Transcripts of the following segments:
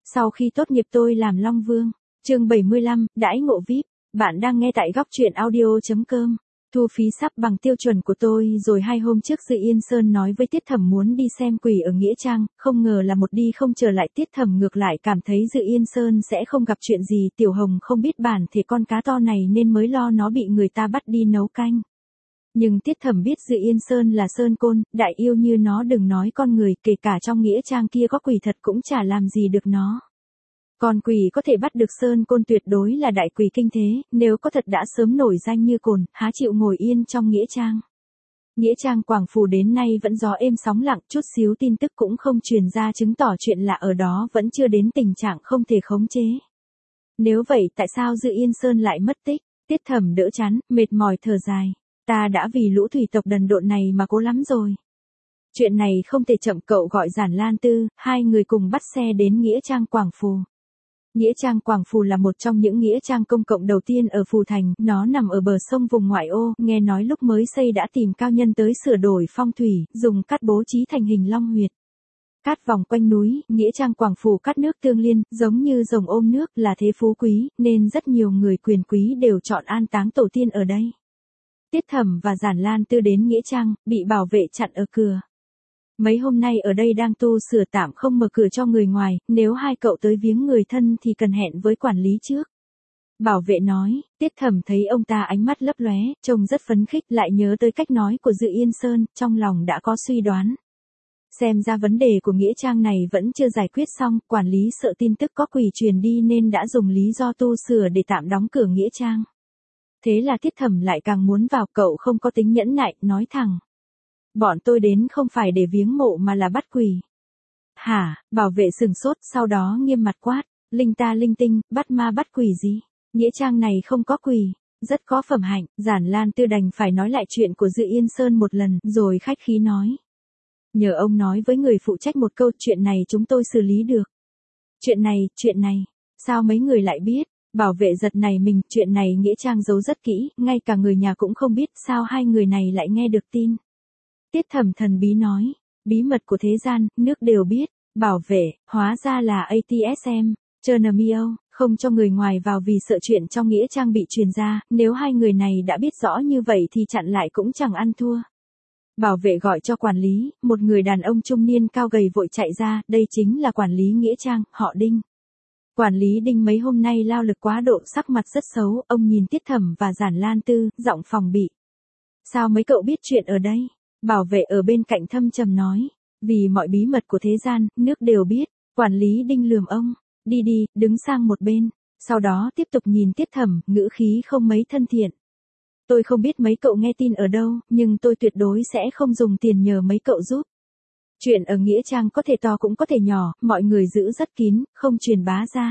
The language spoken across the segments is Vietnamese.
Sau khi tốt nghiệp tôi làm Long Vương. Chương 75, đãi ngộ VIP. Bạn đang nghe tại góc truyện audio.com. Thu phí sắp bằng tiêu chuẩn của tôi rồi. 2 hôm trước Dự Yên Sơn nói với Tiết Thẩm muốn đi xem quỷ ở Nghĩa Trang, không ngờ là một đi không trở lại. Tiết Thẩm ngược lại cảm thấy Dự Yên Sơn sẽ không gặp chuyện gì. Tiểu Hồng không biết bản thể con cá to này nên mới lo nó bị người ta bắt đi nấu canh. Nhưng Tiết Thẩm biết Dự Yên Sơn là Sơn Côn, đại yêu như nó, đừng nói con người, kể cả trong Nghĩa Trang kia có quỷ thật cũng chả làm gì được nó. Còn quỷ có thể bắt được Sơn Côn tuyệt đối là đại quỷ kinh thế, nếu có thật đã sớm nổi danh như cồn, há chịu ngồi yên trong Nghĩa Trang. Nghĩa Trang Quảng Phù đến nay vẫn gió êm sóng lặng, chút xíu tin tức cũng không truyền ra chứng tỏ chuyện lạ ở đó vẫn chưa đến tình trạng không thể khống chế. Nếu vậy tại sao Dự Yên Sơn lại mất tích? Tiết Thẩm đỡ chán, mệt mỏi thở dài. Ta đã vì lũ thủy tộc đần độn này mà cố lắm rồi. Chuyện này không thể chậm, cậu gọi Giản Lan Tư, 2 người cùng bắt xe đến Nghĩa Trang Quảng Phù. Nghĩa Trang Quảng Phù là một trong những nghĩa trang công cộng đầu tiên ở Phù Thành, nó nằm ở bờ sông vùng ngoại ô, nghe nói lúc mới xây đã tìm cao nhân tới sửa đổi phong thủy, dùng cát bố trí thành hình long huyệt. Cát vòng quanh núi, Nghĩa Trang Quảng Phù cát nước tương liên, giống như rồng ôm nước, là thế phú quý, nên rất nhiều người quyền quý đều chọn an táng tổ tiên ở đây. Tiết Thẩm và Giản Lan Tư đến Nghĩa Trang, bị bảo vệ chặn ở cửa. Mấy hôm nay ở đây đang tu sửa tạm không mở cửa cho người ngoài, nếu 2 cậu tới viếng người thân thì cần hẹn với quản lý trước. Bảo vệ nói. Tiết Thẩm thấy ông ta ánh mắt lấp lóe, trông rất phấn khích, lại nhớ tới cách nói của Dự Yên Sơn, trong lòng đã có suy đoán. Xem ra vấn đề của Nghĩa Trang này vẫn chưa giải quyết xong, quản lý sợ tin tức có quỷ truyền đi nên đã dùng lý do tu sửa để tạm đóng cửa Nghĩa Trang. Thế là Tiết Thẩm lại càng muốn vào, cậu không có tính nhẫn nại, nói thẳng. Bọn tôi đến không phải để viếng mộ mà là bắt quỷ. Hả? Bảo vệ sừng sốt, sau đó nghiêm mặt quát. Linh ta linh tinh, bắt ma bắt quỷ gì? Nghĩa Trang này không có quỷ. Rất có phẩm hạnh. Giản Lan Tư đành phải nói lại chuyện của Dự Yên Sơn một lần, rồi khách khí nói. Nhờ ông nói với người phụ trách một câu, chuyện này chúng tôi xử lý được. Chuyện này, sao mấy người lại biết? Bảo vệ giật này mình, chuyện này Nghĩa Trang giấu rất kỹ, ngay cả người nhà cũng không biết, sao 2 người này lại nghe được tin. Tiết Thẩm thần bí nói, bí mật của thế gian, nước đều biết. Bảo vệ, hóa ra là ATSM, Chernomio, không cho người ngoài vào vì sợ chuyện trong Nghĩa Trang bị truyền ra, nếu 2 người này đã biết rõ như vậy thì chặn lại cũng chẳng ăn thua. Bảo vệ gọi cho quản lý, một người đàn ông trung niên cao gầy vội chạy ra, đây chính là quản lý Nghĩa Trang, họ Đinh. Quản lý Đinh mấy hôm nay lao lực quá độ, sắc mặt rất xấu, ông nhìn Tiết Thẩm và Giản Lan Tư, giọng phòng bị. Sao mấy cậu biết chuyện ở đây? Bảo vệ ở bên cạnh thâm trầm nói. Vì mọi bí mật của thế gian, nước đều biết. Quản lý Đinh lườm ông. Đi đi, đứng sang một bên. Sau đó tiếp tục nhìn Tiết Thẩm, ngữ khí không mấy thân thiện. Tôi không biết mấy cậu nghe tin ở đâu, nhưng tôi tuyệt đối sẽ không dùng tiền nhờ mấy cậu giúp. Chuyện ở Nghĩa Trang có thể to cũng có thể nhỏ, mọi người giữ rất kín, không truyền bá ra.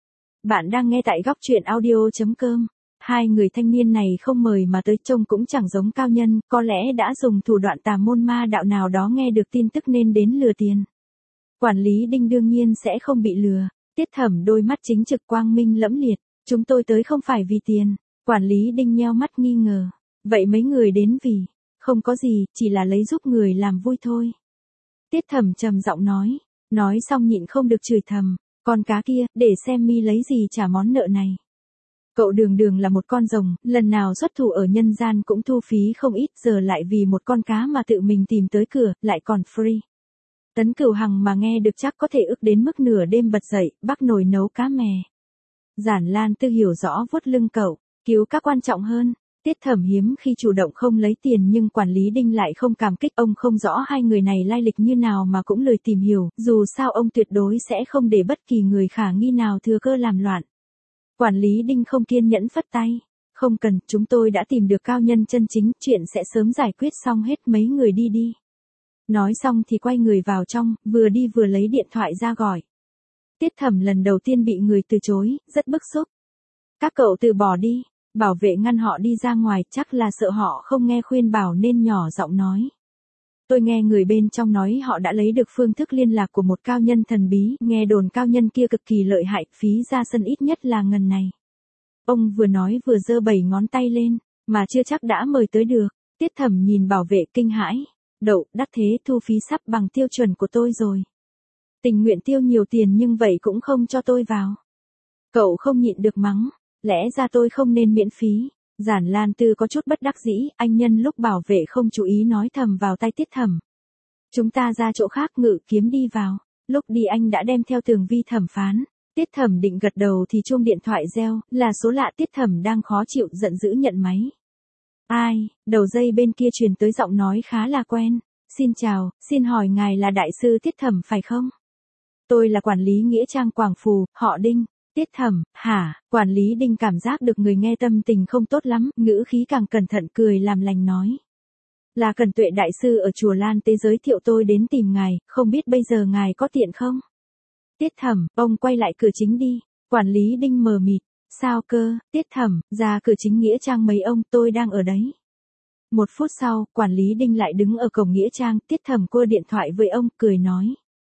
Bạn đang nghe tại góc truyện audio.com. 2 người thanh niên này không mời mà tới, trông cũng chẳng giống cao nhân, có lẽ đã dùng thủ đoạn tà môn ma đạo nào đó nghe được tin tức nên đến lừa tiền. Quản lý Đinh đương nhiên sẽ không bị lừa. Tiết Thẩm đôi mắt chính trực quang minh lẫm liệt. Chúng tôi tới không phải vì tiền. Quản lý Đinh nheo mắt nghi ngờ. Vậy mấy người đến vì? Không có gì, chỉ là lấy giúp người làm vui thôi. Tiết Thẩm trầm giọng nói. Nói xong nhịn không được chửi thầm. Con cá kia, để xem mi lấy gì trả món nợ này. Cậu đường là một con rồng, lần nào xuất thủ ở nhân gian cũng thu phí không ít, giờ lại vì một con cá mà tự mình tìm tới cửa, lại còn free. Tấn Cửu Hằng mà nghe được chắc có thể ức đến mức nửa đêm bật dậy, bắc nồi nấu cá mè. Giản Lan Tư hiểu rõ vuốt lưng cậu, cứu các quan trọng hơn. Tiết Thẩm hiếm khi chủ động không lấy tiền nhưng quản lý Đinh lại không cảm kích, ông không rõ 2 người này lai lịch như nào mà cũng lười tìm hiểu, dù sao ông tuyệt đối sẽ không để bất kỳ người khả nghi nào thừa cơ làm loạn. Quản lý Đinh không kiên nhẫn phất tay. Không cần, chúng tôi đã tìm được cao nhân chân chính, chuyện sẽ sớm giải quyết xong hết, mấy người đi đi. Nói xong thì quay người vào trong, vừa đi vừa lấy điện thoại ra gọi. Tiết Thẩm lần đầu tiên bị người từ chối, rất bức xúc. Các cậu từ bỏ đi. Bảo vệ ngăn họ đi ra ngoài, chắc là sợ họ không nghe khuyên bảo nên nhỏ giọng nói. Tôi nghe người bên trong nói họ đã lấy được phương thức liên lạc của một cao nhân thần bí, nghe đồn cao nhân kia cực kỳ lợi hại, phí ra sân ít nhất là ngần này. Ông vừa nói vừa giơ 7 ngón tay lên, mà chưa chắc đã mời tới được. Tiết Thẩm nhìn bảo vệ kinh hãi. Đậu, đắc thế, thu phí sắp bằng tiêu chuẩn của tôi rồi. Tình nguyện tiêu nhiều tiền nhưng vậy cũng không cho tôi vào. Cậu không nhịn được mắng, lẽ ra tôi không nên miễn phí. Giản Lan Tư có chút bất đắc dĩ, anh nhân lúc bảo vệ không chú ý nói thầm vào tai Tiết Thẩm. Chúng ta ra chỗ khác ngự kiếm đi vào. Lúc đi anh đã đem theo tường vi thẩm phán. Tiết Thẩm định gật đầu thì chuông điện thoại reo, là số lạ. Tiết Thẩm đang khó chịu giận dữ nhận máy. Ai, đầu dây bên kia truyền tới giọng nói khá là quen. Xin chào, xin hỏi ngài là đại sư Tiết Thẩm phải không? Tôi là quản lý nghĩa trang Quảng Phù, họ Đinh. Tiết Thẩm, hả? Quản lý Đinh cảm giác được người nghe tâm tình không tốt lắm, ngữ khí càng cẩn thận cười làm lành nói. Là Cần Tuệ đại sư ở chùa Lan Tế giới thiệu tôi đến tìm ngài, không biết bây giờ ngài có tiện không? Tiết Thẩm, ông quay lại cửa chính đi. Quản lý Đinh mờ mịt, sao cơ? Tiết Thẩm, ra cửa chính nghĩa trang mấy ông, tôi đang ở đấy. Một phút sau, quản lý Đinh lại đứng ở cổng nghĩa trang. Tiết Thẩm cua điện thoại với ông, cười nói.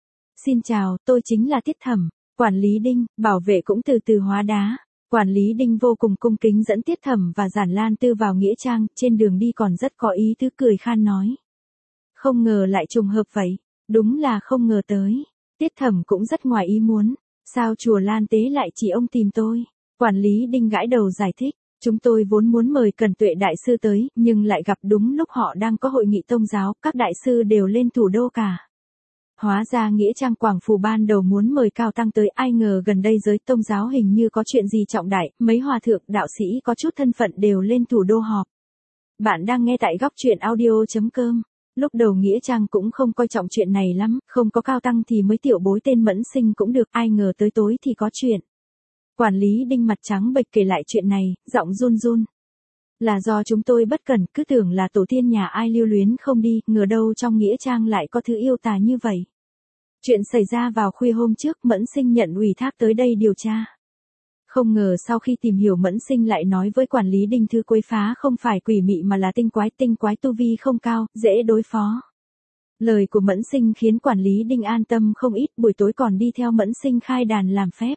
Xin chào, tôi chính là Tiết Thẩm. Quản lý Đinh, bảo vệ cũng từ từ hóa đá. Quản lý Đinh vô cùng cung kính dẫn Tiết Thẩm và Giản Lan Tư vào nghĩa trang, trên đường đi còn rất có ý tứ cười khan nói. Không ngờ lại trùng hợp vậy, đúng là không ngờ tới. Tiết Thẩm cũng rất ngoài ý muốn, sao chùa Lan Tế lại chỉ ông tìm tôi? Quản lý Đinh gãi đầu giải thích, chúng tôi vốn muốn mời Cần Tuệ đại sư tới, nhưng lại gặp đúng lúc họ đang có hội nghị tông giáo, các đại sư đều lên thủ đô cả. Hóa ra nghĩa trang Quảng Phù ban đầu muốn mời Cao Tăng tới, ai ngờ gần đây giới tông giáo hình như có chuyện gì trọng đại, mấy hòa thượng, đạo sĩ có chút thân phận đều lên thủ đô họp. Bạn đang nghe tại góc truyện audio.com. Lúc đầu nghĩa trang cũng không coi trọng chuyện này lắm, không có Cao Tăng thì mới tiểu bối tên Mẫn Sinh cũng được, ai ngờ tới tối thì có chuyện. Quản lý Đinh mặt trắng bệch kể lại chuyện này, giọng run run. Là do chúng tôi bất cẩn, cứ tưởng là tổ tiên nhà ai lưu luyến không đi, ngờ đâu trong nghĩa trang lại có thứ yêu tà như vậy. Chuyện xảy ra vào khuya hôm trước, Mẫn Sinh nhận ủy thác tới đây điều tra. Không ngờ sau khi tìm hiểu Mẫn Sinh lại nói với quản lý Đinh thứ quấy phá không phải quỷ mị mà là tinh quái tu vi không cao, dễ đối phó. Lời của Mẫn Sinh khiến quản lý Đinh an tâm không ít, buổi tối còn đi theo Mẫn Sinh khai đàn làm phép.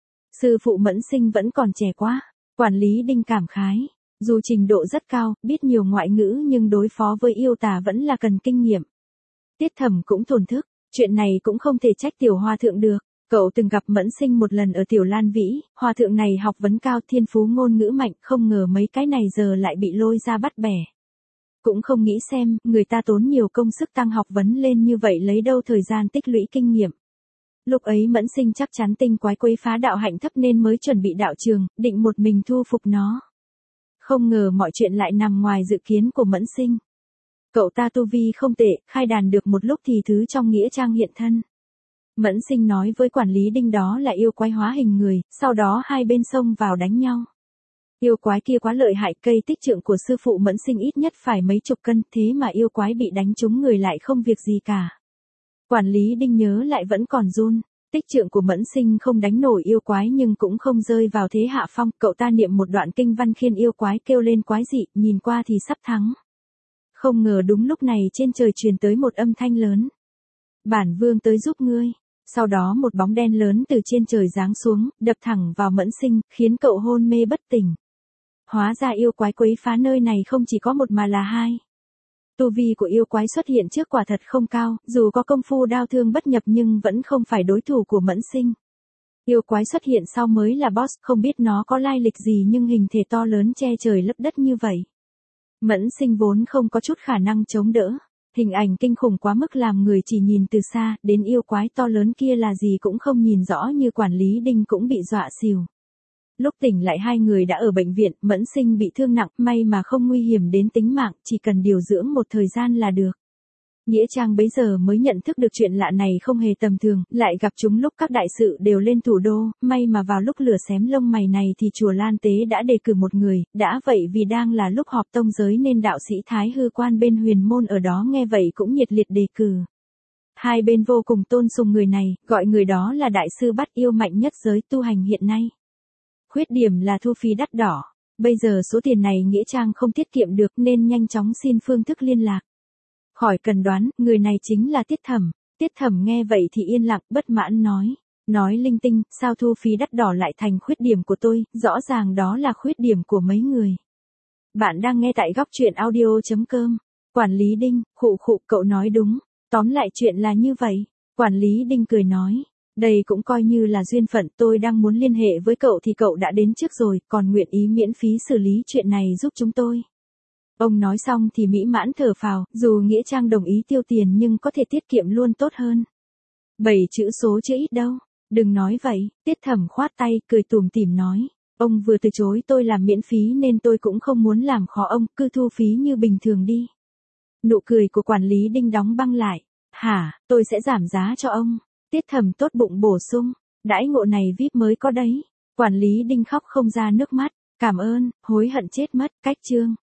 Sư phụ Mẫn Sinh vẫn còn trẻ quá, quản lý Đinh cảm khái. Dù trình độ rất cao, biết nhiều ngoại ngữ nhưng đối phó với yêu tà vẫn là cần kinh nghiệm. Tiết Thẩm cũng thổn thức, chuyện này cũng không thể trách tiểu hòa thượng được. Cậu từng gặp Mẫn Sinh một lần ở tiểu Lan Vĩ, hòa thượng này học vấn cao, thiên phú ngôn ngữ mạnh, không ngờ mấy cái này giờ lại bị lôi ra bắt bẻ. Cũng không nghĩ xem, người ta tốn nhiều công sức tăng học vấn lên như vậy lấy đâu thời gian tích lũy kinh nghiệm. Lúc ấy Mẫn Sinh chắc chắn tinh quái quấy phá đạo hạnh thấp nên mới chuẩn bị đạo trường, định một mình thu phục nó. Không ngờ mọi chuyện lại nằm ngoài dự kiến của Mẫn Sinh. Cậu ta tu vi không tệ, khai đàn được một lúc thì thứ trong nghĩa trang hiện thân. Mẫn Sinh nói với quản lý Đinh đó là yêu quái hóa hình người, sau đó hai bên xông vào đánh nhau. Yêu quái kia quá lợi hại, cây tích trượng của sư phụ Mẫn Sinh ít nhất phải mấy chục cân, thế mà yêu quái bị đánh trúng người lại không việc gì cả. Quản lý Đinh nhớ lại vẫn còn run. Tích trượng của Mẫn Sinh không đánh nổi yêu quái nhưng cũng không rơi vào thế hạ phong, cậu ta niệm một đoạn kinh văn khiến yêu quái kêu lên quái dị, nhìn qua thì sắp thắng. Không ngờ đúng lúc này trên trời truyền tới một âm thanh lớn. Bản vương tới giúp ngươi. Sau đó một bóng đen lớn từ trên trời giáng xuống, đập thẳng vào Mẫn Sinh, khiến cậu hôn mê bất tỉnh. Hóa ra yêu quái quấy phá nơi này không chỉ có một mà là hai. Tu vi của yêu quái xuất hiện trước quả thật không cao, dù có công phu đao thương bất nhập nhưng vẫn không phải đối thủ của Mẫn Sinh. Yêu quái xuất hiện sau mới là boss, không biết nó có lai lịch gì nhưng hình thể to lớn che trời lấp đất như vậy. Mẫn Sinh vốn không có chút khả năng chống đỡ. Hình ảnh kinh khủng quá mức làm người chỉ nhìn từ xa, đến yêu quái to lớn kia là gì cũng không nhìn rõ, như quản lý Đinh cũng bị dọa xỉu. Lúc tỉnh lại hai người đã ở bệnh viện, Mẫn Sinh bị thương nặng, may mà không nguy hiểm đến tính mạng, chỉ cần điều dưỡng một thời gian là được. Nghĩa trang bấy giờ mới nhận thức được chuyện lạ này không hề tầm thường, lại gặp chúng lúc các đại sự đều lên thủ đô, may mà vào lúc lửa xém lông mày này thì chùa Lan Tế đã đề cử một người, đã vậy vì đang là lúc họp tông giới nên đạo sĩ Thái Hư Quan bên Huyền Môn ở đó nghe vậy cũng nhiệt liệt đề cử. Hai bên vô cùng tôn sùng người này, gọi người đó là đại sư bắt yêu mạnh nhất giới tu hành hiện nay. Khuyết điểm là thu phí đắt đỏ, bây giờ số tiền này nghĩa trang không tiết kiệm được nên nhanh chóng xin phương thức liên lạc. Khỏi cần đoán, người này chính là Tiết Thẩm. Tiết Thẩm nghe vậy thì yên lặng, bất mãn nói linh tinh, sao thu phí đắt đỏ lại thành khuyết điểm của tôi, rõ ràng đó là khuyết điểm của mấy người. Bạn đang nghe tại góc truyện audio.com. Quản lý Đinh, khụ, cậu nói đúng, tóm lại chuyện là như vậy. Quản lý Đinh cười nói, đây cũng coi như là duyên phận, tôi đang muốn liên hệ với cậu thì cậu đã đến trước rồi, còn nguyện ý miễn phí xử lý chuyện này giúp chúng tôi. Ông nói xong thì mỹ mãn thở phào, dù Nghĩa Trang đồng ý tiêu tiền nhưng có thể tiết kiệm luôn tốt hơn. 7 chữ số chứ ít đâu. Đừng nói vậy, Tiết Thẩm khoát tay, cười tủm tỉm nói. Ông vừa từ chối tôi làm miễn phí nên tôi cũng không muốn làm khó ông, cứ thu phí như bình thường đi. Nụ cười của quản lý Đinh đóng băng lại. Hả, tôi sẽ giảm giá cho ông. Tiết Thẩm tốt bụng bổ sung. Đãi ngộ này VIP mới có đấy. Quản lý Đinh khóc không ra nước mắt. Cảm ơn, hối hận chết mất, cách chương.